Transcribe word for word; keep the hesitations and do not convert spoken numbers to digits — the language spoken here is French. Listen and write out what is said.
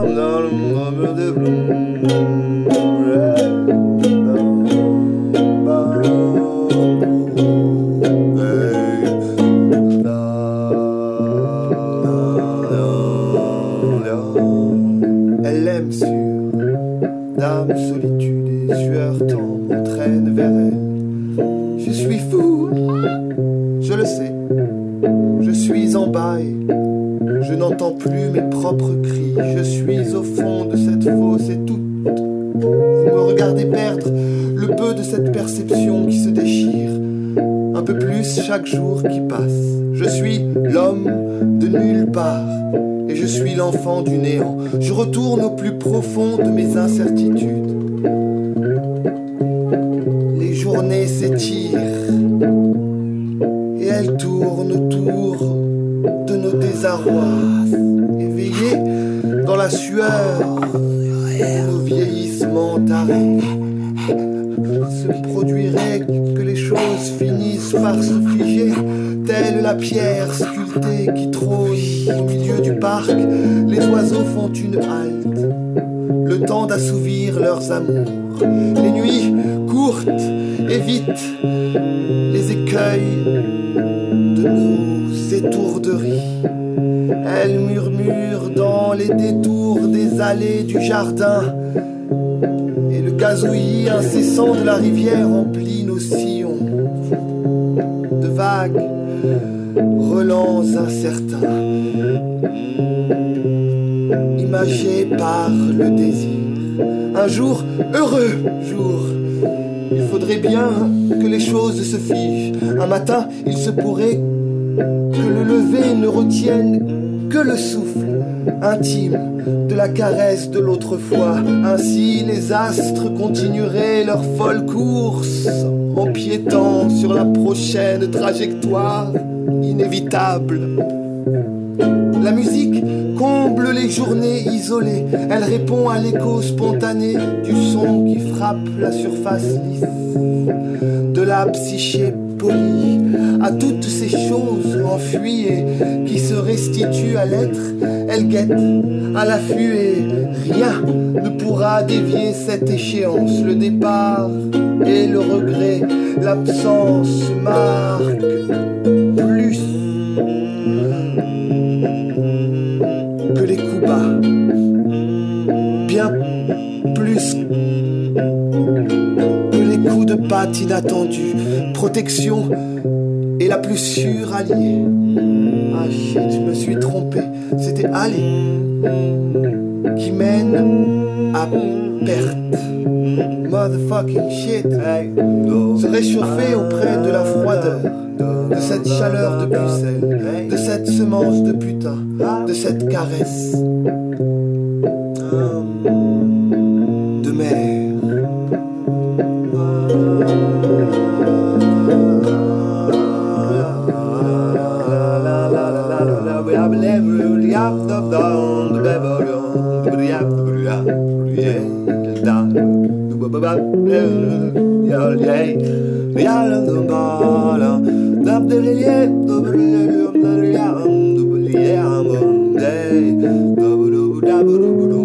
Elle l'aime sûre, d'âme, solitude et sueur tendre m'entraîne vers elle. Je suis fou, je le sais, je suis en bail, je n'entends plus mes propres cris, je suis au fond de cette fosse et toute. Vous me regardez perdre le peu de cette perception qui se déchire, un peu plus chaque jour qui passe. Je suis l'homme de nulle part. Et je suis l'enfant du néant. Je retourne au plus profond de mes incertitudes. Les journées s'étirent et elles tournent autour de nos désarrois. Éveillés dans la sueur de nos vieillissements tarés, se produirait que les choses finissent par se figer, telle la pierre sculptée qui trône au milieu du parc. Les oiseaux font une halte, le temps d'assouvir leurs amours. Les nuits courtes évitent les écueils de nos étourderies. Elles murmurent dans les détours des allées du jardin, et le gazouillis incessant de la rivière emplit nos sillons de vagues relents incertains, imagés par le désir. Un jour, heureux jour, il faudrait bien que les choses se figent. Un matin, il se pourrait que le lever ne retienne que le souffle intime de la caresse de l'autrefois. Ainsi, les astres continueraient leur folle course, empiétant sur la prochaine trajectoire inévitable. La musique comble les journées isolées. Elle répond à l'écho spontané du son qui frappe la surface lisse de la psyché polie. À toutes ces choses enfuies et qui se restituent à l'être, elle guette à l'affût et rien ne pourra dévier cette échéance. Le départ et le regret, l'absence marquent plus que les coups bas, bien plus que les coups de patte inattendus. Protection est la plus sûre alliée. Ah shit, je me suis trompé. C'était aller qui mène à perte. Motherfucking shit. Se réchauffer auprès de la froideur, de cette chaleur de pucelle, de cette semence de putain, de cette caresse de mer. Yeah,